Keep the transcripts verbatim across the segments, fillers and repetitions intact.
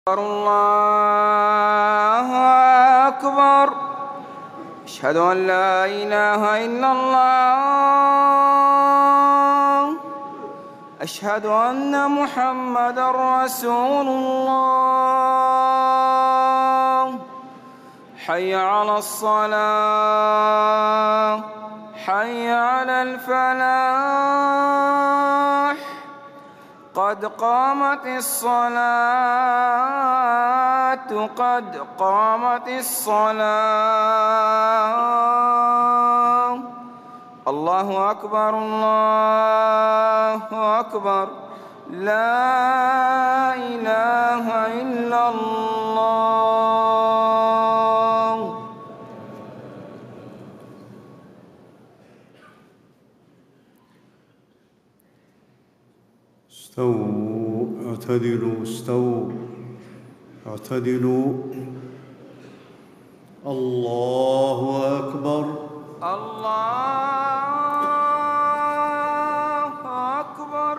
الله أكبر. أشهد أن لا إله إلا الله. أشهد أن محمدًا رسول الله. حي على الصلاة، حي على الفلاح، قد قامت الصلاة، قد قامت الصلاة. الله أكبر، الله أكبر، لا إله إلا الله. استووا، اعتدلوا، استووا، اعتدلوا. الله أكبر، الله أكبر.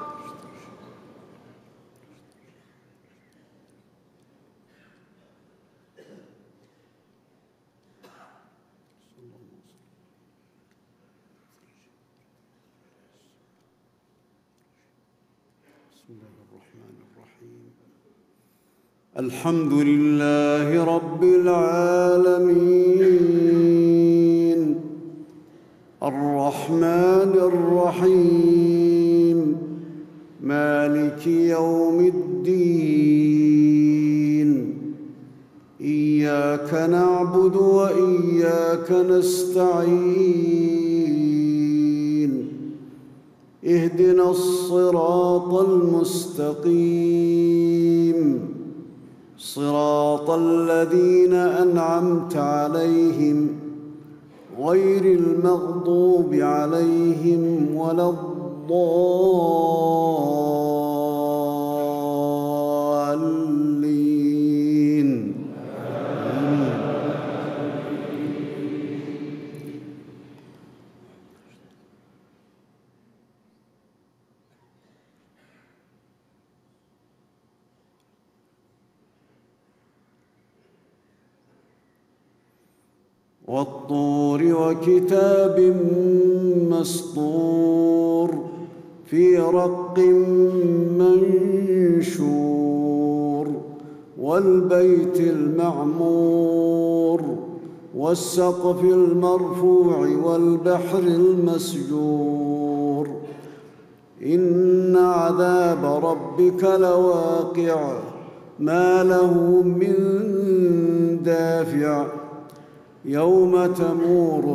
بسم الله الرحمن الرحيم. الحمد لله رب العالمين، الرحمن الرحيم، مالك يوم الدين. إياك نعبد وإياك نستعين. اهدنا الصراط المستقيم، صراط الذين أنعمت عليهم غير المغضوب عليهم ولا الضالين. والطور وكتاب مسطور، في رق منشور، والبيت المعمور، والسقف المرفوع، والبحر المسجور. إن عذاب ربك لواقع، ما له من دافع. يوم تمور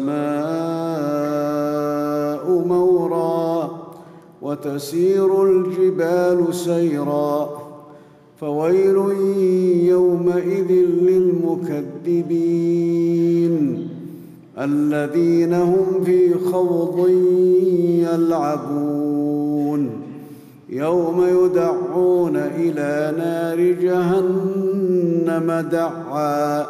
السماء مورا، وتسير الجبال سيرا. فويل يومئذ للمكذبين، الذين هم في خوض يلعبون. يوم يدعون إلى نار جهنم دعا.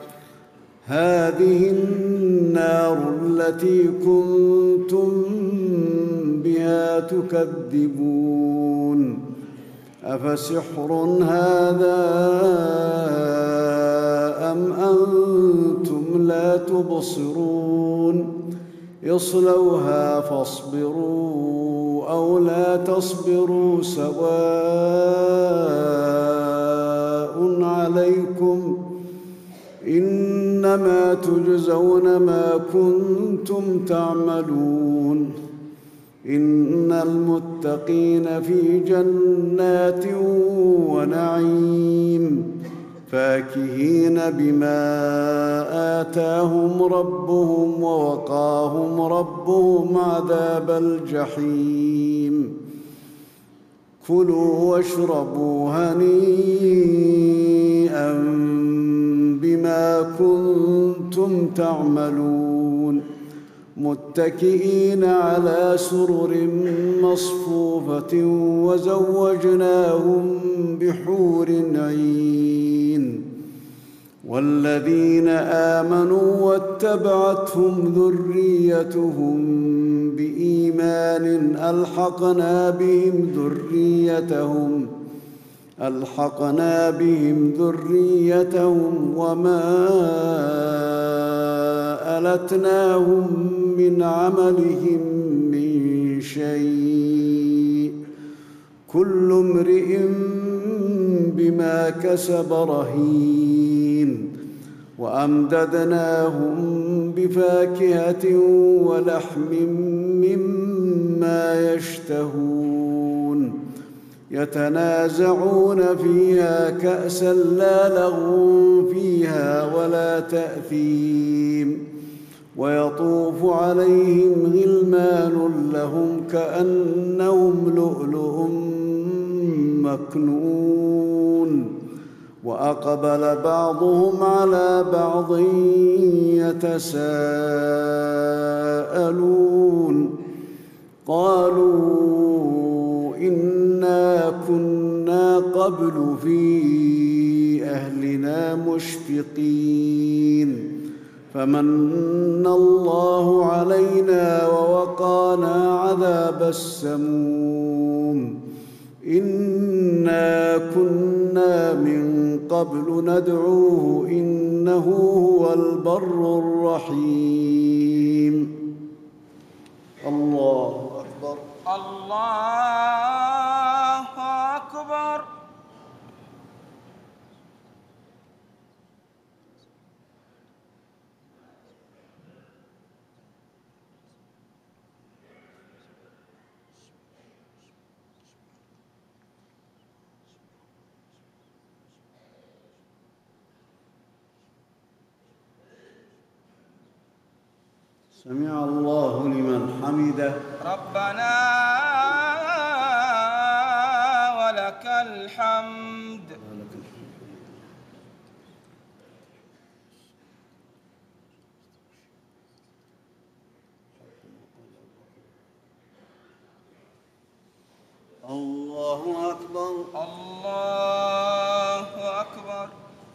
هذه النار التي كنتم بها تكذبون. أفسحر هذا أم أنتم لا تبصرون؟ اصلوها فاصبروا أو لا تصبروا سواء عليكم، إنما تجزون ما كنتم تعملون. إن المتقين في جنات ونعيم، فاكهين بما آتاهم ربهم، ووقاهم ربهم عذاب الجحيم. كلوا واشربوا هنيئا بما كنتم تعملون، متكئين على سرر مصفوفة، وزوجناهم بحور عين. والذين آمنوا واتبعتهم ذريتهم بإيمان ألحقنا بهم ذريتهم ألحقنا بهم ذريتهم وما ألتناهم من عملهم من شيء كل امرئ بما كسب رهين وأمددناهم بفاكهة ولحم مما يشتهون يتنازعون فيها كأسا لا لغو فيها ولا تأثيم ويطوف عليهم غلمان لهم كأنهم لؤلؤ مكنون وأقبل بعضهم على بعض يتساءلون قالوا إنا كنا قبل في أهلنا مشفقين فمن الله علينا ووقانا عذاب السموم إنا كنا من قبل ندعوه إنه هو البر الرحيم. الله أكبر. الله أكبر. سمع الله لمن حمده. ربنا ولك الحمد. الله أكبر. الله أكبر.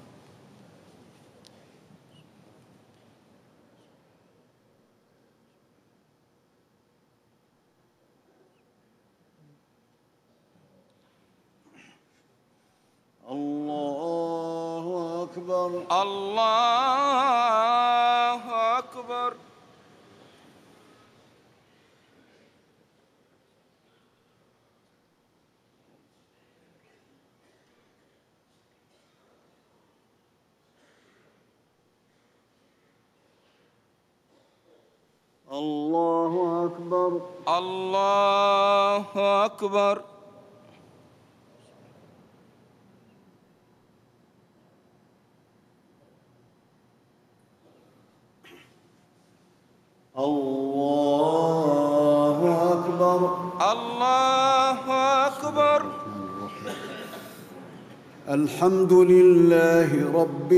الله أكبر. الله أكبر. الله أكبر. الله أكبر. الله أكبر. الله أكبر. الحمد لله رب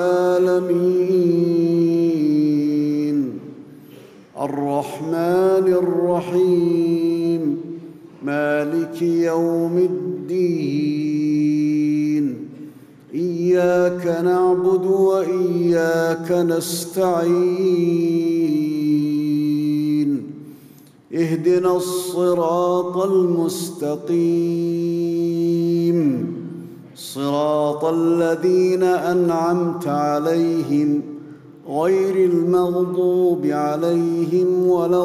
العالمين الرحمن الرحيم مالك يوم الدين إياك نعبد وإياك نستعين اهدنا الصراط المستقيم صراط الذين أنعمت عليهم غير المغضوب عليهم ولا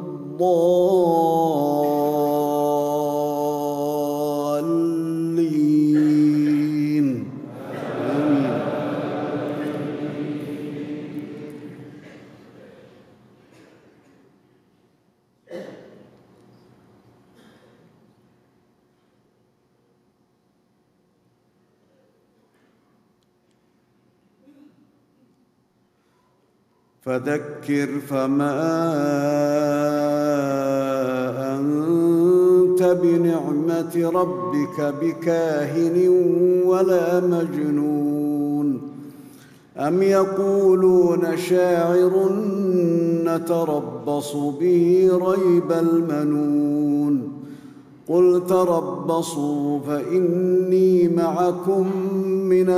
الضالين آمين. فذكر فما أنت بنعمة ربك بكاهن ولا مجنون أم يقولون شاعر نتربص به ريب المنون قل تربصوا فإني معكم من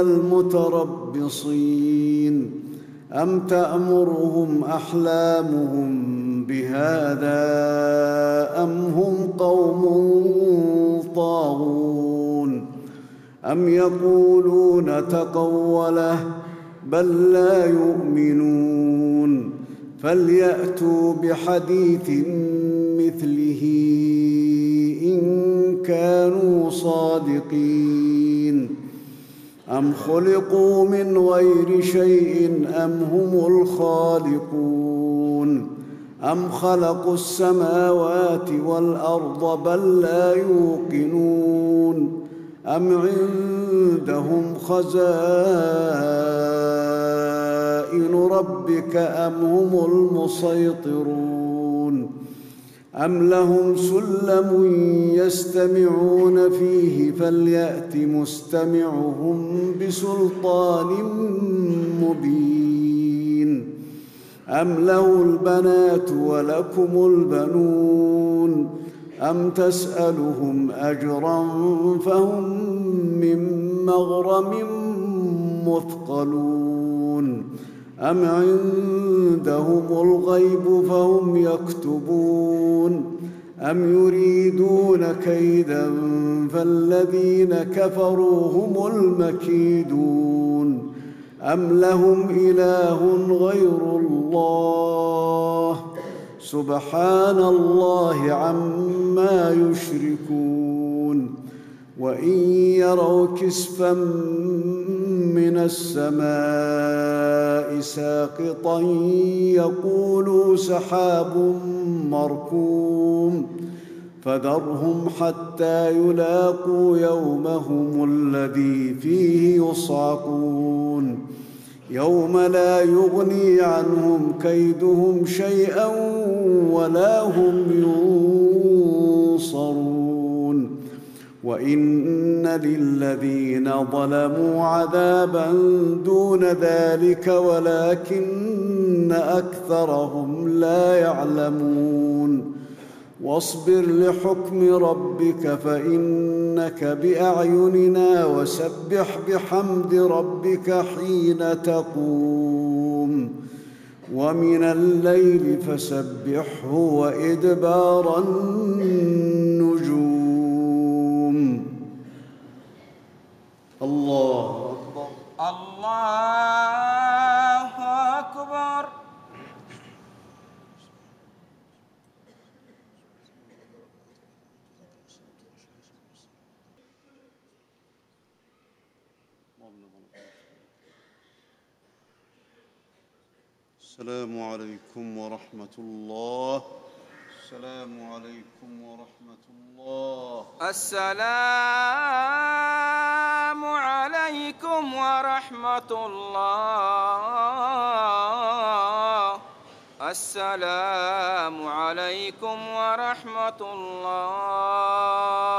المتربصين أم تأمرهم أحلامهم بهذا أم هم قوم طاغون أم يقولون تقوله بل لا يؤمنون فليأتوا بحديث مثله إن كانوا صادقين أم خلقوا من غير شيء أم هم الخالقون أم خلقوا السماوات والأرض بل لا يوقنون أم عندهم خزائن ربك أم هم المسيطرون أم لهم سلم يستمعون فيه فليأت مستمعهم بسلطان مبين أم له البنات ولكم البنون أم تسألهم أجرا فهم من مغرم مثقلون أم عندهم الغيب فهم يكتبون أم يريدون كيدا فالذين كفروا هم المكيدون أم لهم إله غير الله سبحان الله عما يشركون وإن يروا كسفا من السماء ساقطا يقولوا سحاب مركوم فذرهم حتى يلاقوا يومهم الذي فيه يصعقون يوم لا يغني عنهم كيدهم شيئا ولا هم ينصرون وإن للذين ظلموا عذابا دون ذلك ولكن أكثرهم لا يعلمون واصبر لحكم ربك فإنك بأعيننا وسبح بحمد ربك حين تقوم ومن الليل فسبحه وإدبار النجوم الله أكبر الله أكبر. السلام عليكم ورحمة الله. السلام عليكم ورحمة الله. السلام عليكم ورحمة الله. السلام عليكم ورحمة الله.